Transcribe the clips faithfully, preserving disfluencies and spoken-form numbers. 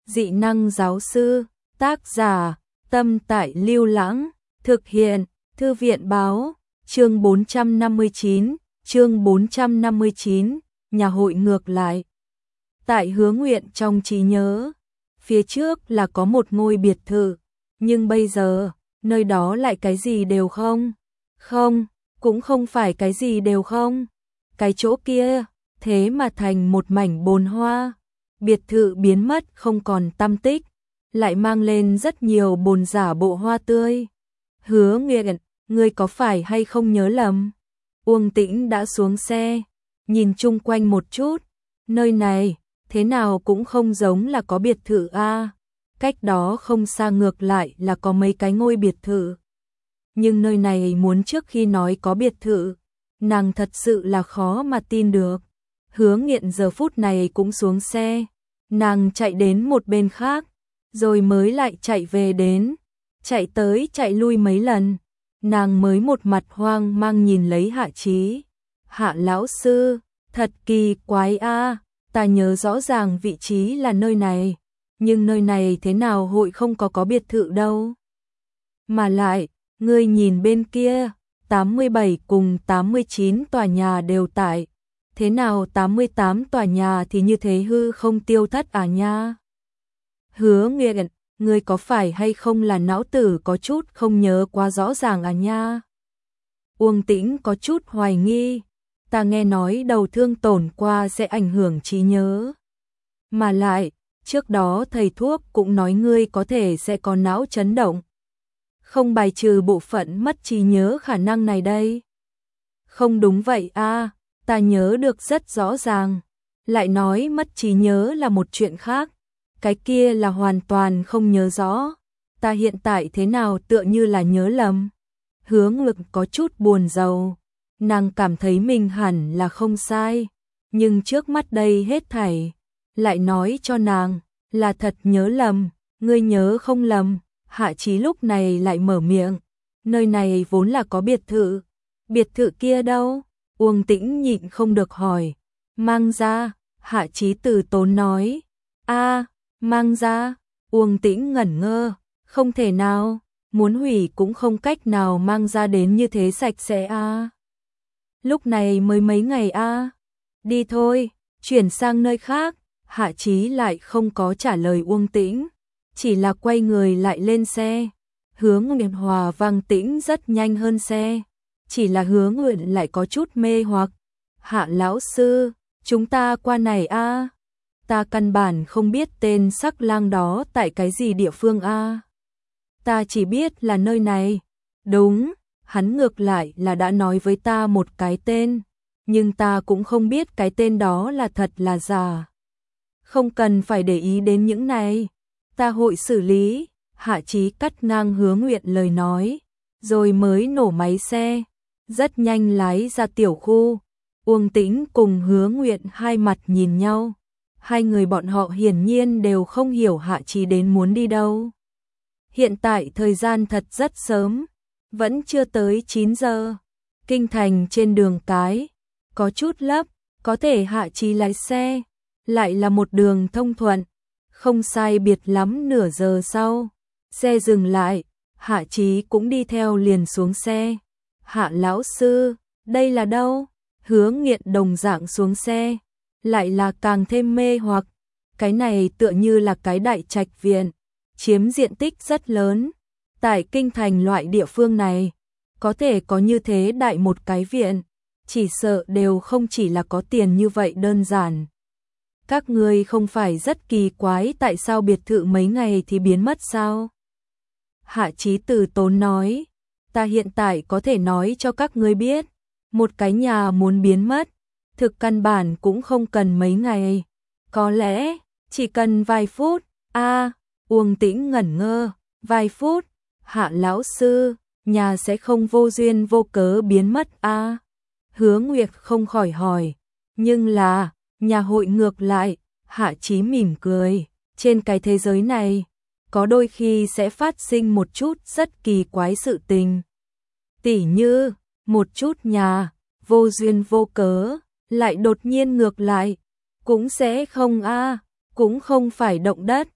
Dị năng giáo sư, tác giả, Tâm Tại Lưu Lãng, thực hiện, Thư viện báo, chương bốn trăm năm mươi chín, chương bốn trăm năm mươi chín, nhà hội ngược lại. Tại Hứa Nguyện trong trí nhớ, phía trước là có một ngôi biệt thự, nhưng bây giờ, nơi đó lại cái gì đều không. Không, cũng không phải cái gì đều không. Cái chỗ kia, thế mà thành một mảnh bồn hoa. Biệt thự biến mất không còn tăm tích, lại mang lên rất nhiều bồn giả bộ hoa tươi. Hứa Nguyện, ngươi có phải hay không nhớ lầm? Uông Tĩnh đã xuống xe, nhìn chung quanh một chút, nơi này, thế nào cũng không giống là có biệt thự a. Cách đó không xa ngược lại là có mấy cái ngôi biệt thự. Nhưng nơi này muốn trước khi nói có biệt thự, nàng thật sự là khó mà tin được. Hứa Nghiện giờ phút này cũng xuống xe, nàng chạy đến một bên khác, rồi mới lại chạy về đến, chạy tới chạy lui mấy lần, nàng mới một mặt hoang mang nhìn lấy Hạ Chí. Hạ lão sư, thật kỳ quái a, ta nhớ rõ ràng vị trí là nơi này, nhưng nơi này thế nào hội không có có biệt thự đâu. Mà lại, ngươi nhìn bên kia, tám mươi bảy cùng tám mươi chín tòa nhà đều tại. Thế nào tám mươi tám tòa nhà thì như thế hư không tiêu thất à nha? Hứa Nguyện, ngươi có phải hay không là não tử có chút không nhớ quá rõ ràng à nha? Uông Tĩnh có chút hoài nghi, ta nghe nói đầu thương tổn qua sẽ ảnh hưởng trí nhớ. Mà lại, trước đó thầy thuốc cũng nói ngươi có thể sẽ có não chấn động. Không bài trừ bộ phận mất trí nhớ khả năng này đây. Không đúng vậy a, ta nhớ được rất rõ ràng. Lại nói mất trí nhớ là một chuyện khác, cái kia là hoàn toàn không nhớ rõ. Ta hiện tại thế nào tựa như là nhớ lầm. Hứa Ngực có chút buồn rầu, nàng cảm thấy mình hẳn là không sai, nhưng trước mắt đây hết thảy lại nói cho nàng là thật nhớ lầm. Ngươi nhớ không lầm. Hạ Chí lúc này lại mở miệng, nơi này vốn là có biệt thự. Biệt thự kia đâu? Uông Tĩnh nhịn không được hỏi. Mang ra, Hạ Chí từ tốn nói. A, mang ra. Uông Tĩnh ngẩn ngơ, không thể nào, muốn hủy cũng không cách nào mang ra đến như thế sạch sẽ a. Lúc này mới mấy ngày a. Đi thôi, chuyển sang nơi khác. Hạ Chí lại không có trả lời Uông Tĩnh, chỉ là quay người lại lên xe. Hứa Nguyện Hòa Vang Tĩnh rất nhanh hơn xe, chỉ là Hứa Nguyện lại có chút mê hoặc. Hạ lão sư, chúng ta qua này a. Ta căn bản không biết tên sắc lang đó tại cái gì địa phương a. Ta chỉ biết là nơi này. Đúng, hắn ngược lại là đã nói với ta một cái tên, nhưng ta cũng không biết cái tên đó là thật là giả. Không cần phải để ý đến những này, ta hội xử lý. Hạ Chí cắt ngang Hứa Nguyện lời nói, rồi mới nổ máy xe, rất nhanh lái ra tiểu khu. Uông Tĩnh cùng Hứa Nguyện hai mặt nhìn nhau, hai người bọn họ hiển nhiên đều không hiểu Hạ Chí đến muốn đi đâu. Hiện tại thời gian thật rất sớm, vẫn chưa tới chín giờ. Kinh thành trên đường cái có chút lấp, có thể Hạ Chí lái xe lại là một đường thông thuận. Không sai biệt lắm nửa giờ sau, xe dừng lại, Hạ Chí cũng đi theo liền xuống xe. Hạ lão sư, đây là đâu? Hứa Nghiện đồng dạng xuống xe, lại là càng thêm mê hoặc. Cái này tựa như là cái đại trạch viện, chiếm diện tích rất lớn. Tại kinh thành loại địa phương này, có thể có như thế đại một cái viện, chỉ sợ đều không chỉ là có tiền như vậy đơn giản. Các ngươi không phải rất kỳ quái tại sao biệt thự mấy ngày thì biến mất sao? Hạ Chí từ tốn nói, ta hiện tại có thể nói cho các ngươi biết, một cái nhà muốn biến mất, thực căn bản cũng không cần mấy ngày, có lẽ chỉ cần vài phút. A, Uông Tĩnh ngẩn ngơ, vài phút? Hạ lão sư, nhà sẽ không vô duyên vô cớ biến mất a? Hứa Nguyệt không khỏi hỏi, nhưng là nhà hội ngược lại. Hạ Chí mỉm cười, trên cái thế giới này, có đôi khi sẽ phát sinh một chút rất kỳ quái sự tình. Tỉ như, một chút nhà, vô duyên vô cớ, lại đột nhiên ngược lại, cũng sẽ không a, cũng không phải động đất,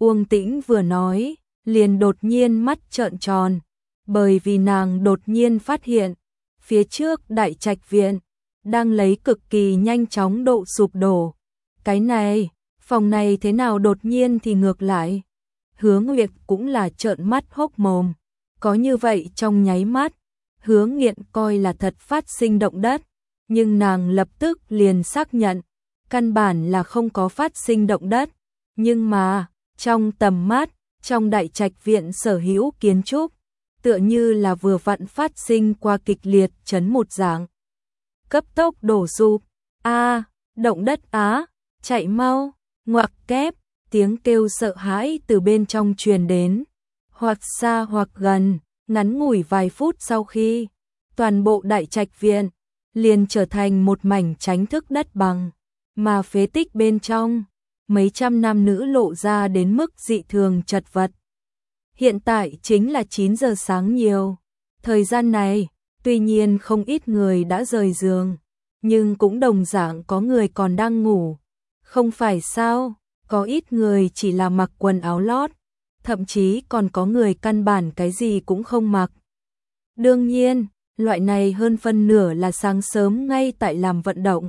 Uông Tĩnh vừa nói, liền đột nhiên mắt trợn tròn, bởi vì nàng đột nhiên phát hiện, phía trước đại trạch viện, đang lấy cực kỳ nhanh chóng độ sụp đổ. Cái này, phòng này thế nào đột nhiên thì ngược lại. Hứa Nguyệt cũng là trợn mắt hốc mồm, có như vậy trong nháy mắt, Hứa Nghiện coi là thật phát sinh động đất, nhưng nàng lập tức liền xác nhận, căn bản là không có phát sinh động đất, nhưng mà, trong tầm mắt, trong đại trạch viện sở hữu kiến trúc, tựa như là vừa vặn phát sinh qua kịch liệt chấn một dạng. Cấp tốc đổ sụp, a động đất á, chạy mau, ngoặc kép, tiếng kêu sợ hãi từ bên trong truyền đến, hoặc xa hoặc gần, ngắn ngủi vài phút sau khi, toàn bộ đại trạch viện, liền trở thành một mảnh tránh thức đất bằng, mà phế tích bên trong, mấy trăm nam nữ lộ ra đến mức dị thường chật vật. Hiện tại chính là chín giờ sáng nhiều. Thời gian này, tuy nhiên không ít người đã rời giường, nhưng cũng đồng dạng có người còn đang ngủ. Không phải sao, có ít người chỉ là mặc quần áo lót, thậm chí còn có người căn bản cái gì cũng không mặc. Đương nhiên, loại này hơn phân nửa là sáng sớm ngay tại làm vận động,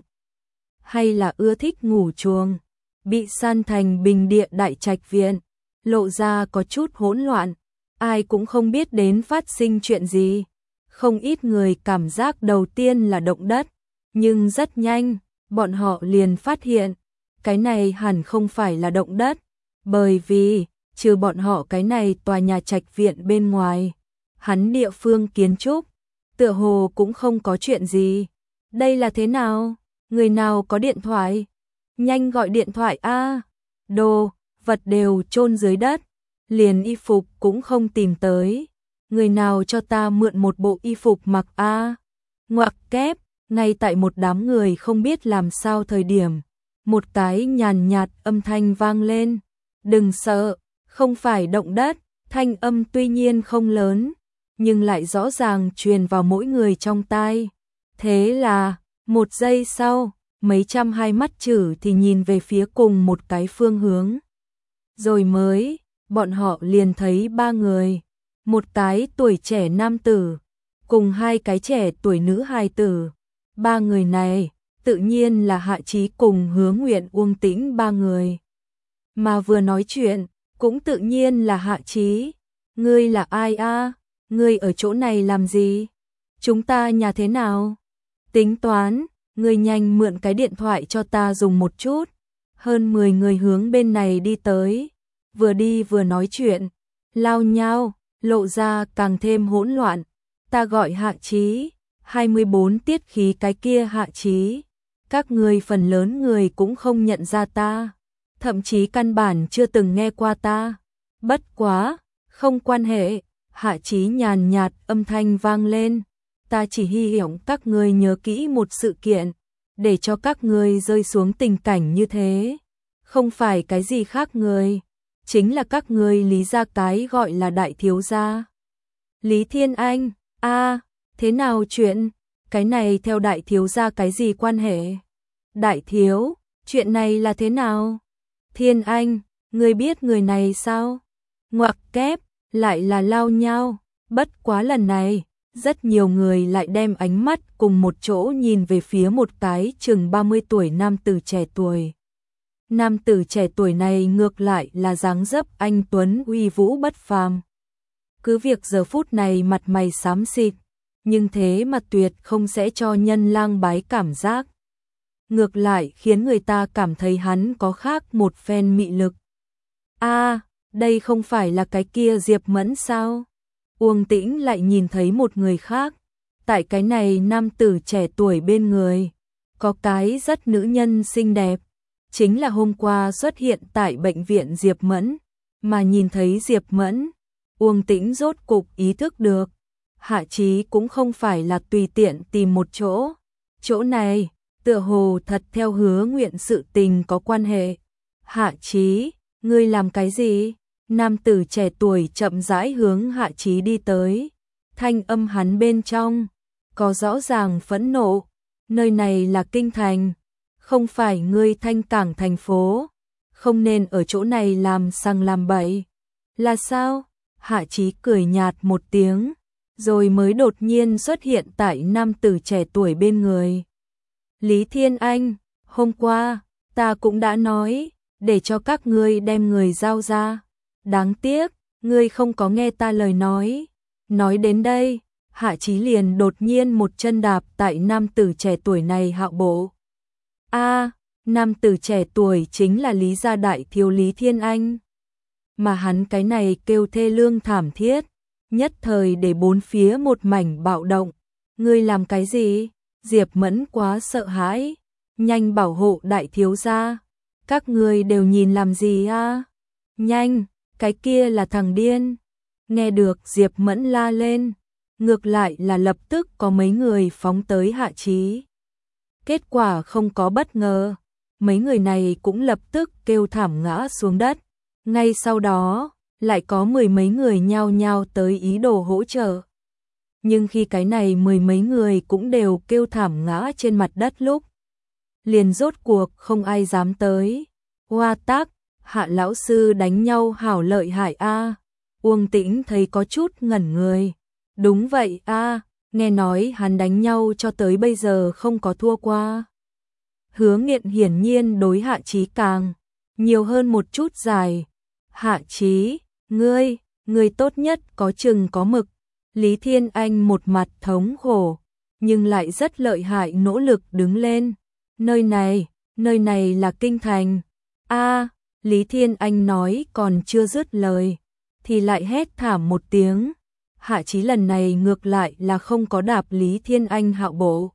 hay là ưa thích ngủ chuồng, bị san thành bình địa đại trạch viện, lộ ra có chút hỗn loạn, ai cũng không biết đến phát sinh chuyện gì. Không ít người cảm giác đầu tiên là động đất, nhưng rất nhanh, bọn họ liền phát hiện, cái này hẳn không phải là động đất, bởi vì, trừ bọn họ cái này tòa nhà trạch viện bên ngoài, hắn địa phương kiến trúc, tựa hồ cũng không có chuyện gì. Đây là thế nào? Người nào có điện thoại? Nhanh gọi điện thoại a. Đồ, vật đều chôn dưới đất, liền y phục cũng không tìm tới. Người nào cho ta mượn một bộ y phục mặc a. Ngoặc kép, ngay tại một đám người không biết làm sao thời điểm, một cái nhàn nhạt âm thanh vang lên. Đừng sợ, không phải động đất. Thanh âm tuy nhiên không lớn, nhưng lại rõ ràng truyền vào mỗi người trong tai. Thế là, một giây sau, mấy trăm hai mắt chử thì nhìn về phía cùng một cái phương hướng. Rồi mới, bọn họ liền thấy ba người, một cái tuổi trẻ nam tử, cùng hai cái trẻ tuổi nữ hài tử. Ba người này, tự nhiên là Hạ Chí cùng Hứa Nguyện Uông Tĩnh ba người. Mà vừa nói chuyện, cũng tự nhiên là Hạ Chí. Ngươi là ai a? Ngươi ở chỗ này làm gì? Chúng ta nhà thế nào? Tính toán, ngươi nhanh mượn cái điện thoại cho ta dùng một chút. Hơn mười người hướng bên này đi tới, vừa đi vừa nói chuyện, lao nhau, lộ ra càng thêm hỗn loạn. Ta gọi Hạ Chí, hai mươi bốn tiết khí cái kia Hạ Chí. Các ngươi phần lớn người cũng không nhận ra ta, thậm chí căn bản chưa từng nghe qua ta. Bất quá, không quan hệ, Hạ Chí nhàn nhạt âm thanh vang lên. Ta chỉ hy vọng các ngươi nhớ kỹ một sự kiện, để cho các ngươi rơi xuống tình cảnh như thế. Không phải cái gì khác người, chính là các ngươi Lý gia cái gọi là đại thiếu gia. Lý Thiên Anh, a, thế nào chuyện? Cái này theo đại thiếu gia cái gì quan hệ? Đại thiếu, chuyện này là thế nào? Thiên Anh, ngươi biết người này sao? Ngoặc kép, lại là lao nhau. Bất quá lần này, rất nhiều người lại đem ánh mắt cùng một chỗ nhìn về phía một cái chừng ba mươi tuổi nam tử trẻ tuổi. Nam tử trẻ tuổi này ngược lại là dáng dấp anh tuấn uy vũ bất phàm. Cứ việc giờ phút này mặt mày xám xịt, nhưng thế mà tuyệt không sẽ cho nhân lang bái cảm giác. Ngược lại khiến người ta cảm thấy hắn có khác một phen mị lực. A, đây không phải là cái kia Diệp Mẫn sao? Uông Tĩnh lại nhìn thấy một người khác. Tại cái này nam tử trẻ tuổi bên người, có cái rất nữ nhân xinh đẹp. Chính là hôm qua xuất hiện tại bệnh viện Diệp Mẫn. Mà nhìn thấy Diệp Mẫn, Uông Tĩnh rốt cục ý thức được. Hạ Chí cũng không phải là tùy tiện tìm một chỗ. Chỗ này, tựa hồ thật theo Hứa Nguyện sự tình có quan hệ. Hạ Chí, ngươi làm cái gì? Nam tử trẻ tuổi chậm rãi hướng Hạ Chí đi tới. Thanh âm hắn bên trong, có rõ ràng phẫn nộ. Nơi này là kinh thành, không phải ngươi Thanh Cảng thành phố. không nên ở chỗ này làm sằng làm bậy. Là sao? Hạ Chí cười nhạt một tiếng, rồi mới đột nhiên xuất hiện tại nam tử trẻ tuổi bên người. Lý Thiên Anh, hôm qua, ta cũng đã nói, để cho các ngươi đem người giao ra. Đáng tiếc, ngươi không có nghe ta lời nói. Nói đến đây, Hạ Chí liền đột nhiên một chân đạp tại nam tử trẻ tuổi này hạo bộ. A, nam tử trẻ tuổi chính là Lý gia đại thiếu Lý Thiên Anh. Mà hắn cái này kêu thê lương thảm thiết, nhất thời để bốn phía một mảnh bạo động. Ngươi làm cái gì? Diệp Mẫn quá sợ hãi, nhanh bảo hộ đại thiếu gia. Các ngươi đều nhìn làm gì a? Nhanh, cái kia là thằng điên. Nghe được Diệp Mẫn la lên, ngược lại là lập tức có mấy người phóng tới Hạ Chí. Kết quả không có bất ngờ, mấy người này cũng lập tức kêu thảm ngã xuống đất. Ngay sau đó, lại có mười mấy người nhao nhao tới ý đồ hỗ trợ. Nhưng khi cái này mười mấy người cũng đều kêu thảm ngã trên mặt đất lúc, liền rốt cuộc không ai dám tới. Hoa tác, Hạ lão sư đánh nhau hảo lợi hại a. Uông Tĩnh thấy có chút ngẩn người. Đúng vậy a, nghe nói hắn đánh nhau cho tới bây giờ không có thua qua. Hứa Nghiện hiển nhiên đối Hạ Chí càng nhiều hơn một chút dài. Hạ Chí, ngươi, ngươi tốt nhất có chừng có mực. Lý Thiên Anh một mặt thống khổ, nhưng lại rất lợi hại nỗ lực đứng lên. Nơi này, nơi này là kinh thành. A, Lý Thiên Anh nói còn chưa dứt lời, thì lại hét thảm một tiếng. Hạ Chí lần này ngược lại là không có đạp Lý Thiên Anh hạo bộ,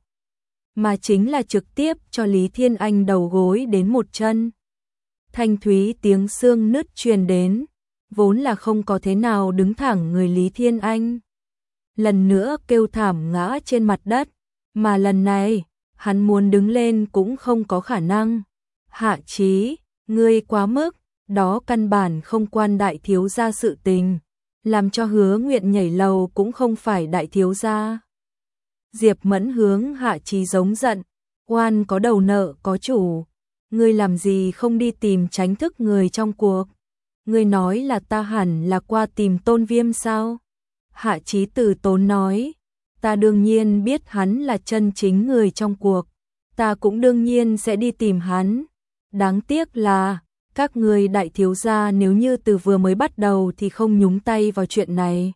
mà chính là trực tiếp cho Lý Thiên Anh đầu gối đến một chân. Thanh thúy tiếng xương nứt truyền đến, vốn là không có thế nào đứng thẳng người Lý Thiên Anh. Lần nữa kêu thảm ngã trên mặt đất, mà lần này, hắn muốn đứng lên cũng không có khả năng. Hạ Chí, ngươi quá mức, đó căn bản không quan đại thiếu gia sự tình, làm cho Hứa Nguyện nhảy lầu cũng không phải đại thiếu gia. Diệp Mẫn hướng Hạ Chí giống giận, oan có đầu nợ có chủ, ngươi làm gì không đi tìm tránh thức người trong cuộc? Ngươi nói là ta hẳn là qua tìm Tôn Viêm sao? Hạ Chí từ tốn nói, ta đương nhiên biết hắn là chân chính người trong cuộc, ta cũng đương nhiên sẽ đi tìm hắn. Đáng tiếc là, các ngươi đại thiếu gia nếu như từ vừa mới bắt đầu thì không nhúng tay vào chuyện này,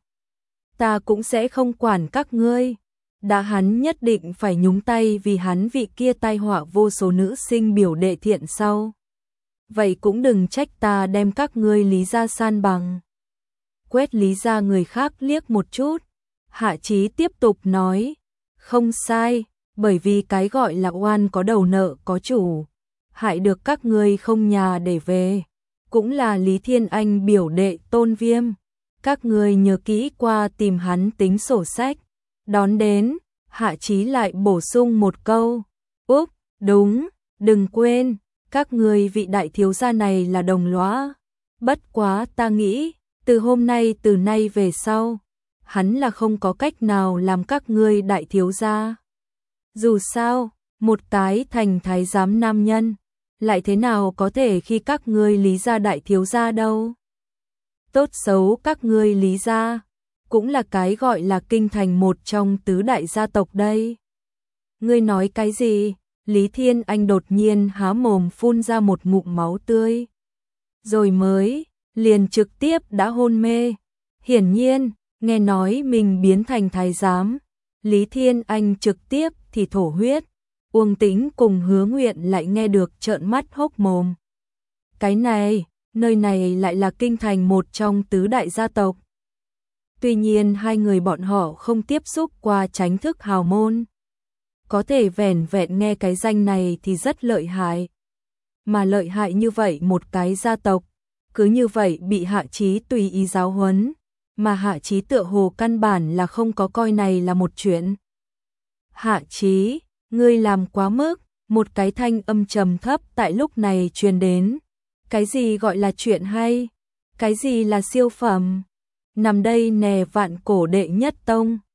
ta cũng sẽ không quản các ngươi. Đã hắn nhất định phải nhúng tay vì hắn vị kia tai họa vô số nữ sinh biểu đệ thiện sau. Vậy cũng đừng trách ta đem các ngươi Lý gia san bằng. Quét Lý gia người khác liếc một chút, Hạ Chí tiếp tục nói, không sai, bởi vì cái gọi là oan có đầu nợ có chủ, hại được các ngươi không nhà để về, cũng là Lý Thiên Anh biểu đệ Tôn Viêm. Các ngươi nhớ kỹ qua tìm hắn tính sổ sách. Đón đến, Hạ Chí lại bổ sung một câu, úp, đúng, đừng quên, các ngươi vị đại thiếu gia này là đồng lõa. Bất quá ta nghĩ, từ hôm nay từ nay về sau, hắn là không có cách nào làm các ngươi đại thiếu gia. Dù sao, một cái thành thái giám nam nhân, lại thế nào có thể khi các ngươi Lý gia đại thiếu gia đâu. Tốt xấu các ngươi Lý gia, cũng là cái gọi là kinh thành một trong tứ đại gia tộc đây. Ngươi nói cái gì? Lý Thiên Anh đột nhiên há mồm phun ra một ngụm máu tươi. Rồi mới, liền trực tiếp đã hôn mê. Hiển nhiên, nghe nói mình biến thành thái giám, Lý Thiên Anh trực tiếp thì thổ huyết. Uông Tĩnh cùng Hứa Nguyện lại nghe được trợn mắt hốc mồm. Cái này, nơi này lại là kinh thành một trong tứ đại gia tộc. Tuy nhiên hai người bọn họ không tiếp xúc qua tránh thức hào môn, có thể vẻn vẹn nghe cái danh này thì rất lợi hại. Mà lợi hại như vậy một cái gia tộc, cứ như vậy bị Hạ Chí tùy ý giáo huấn, mà Hạ Chí tựa hồ căn bản là không có coi này là một chuyện. Hạ Chí, ngươi làm quá mức, một cái thanh âm trầm thấp tại lúc này truyền đến. Cái gì gọi là chuyện hay? Cái gì là siêu phẩm? Nằm đây nè vạn cổ đệ nhất tông,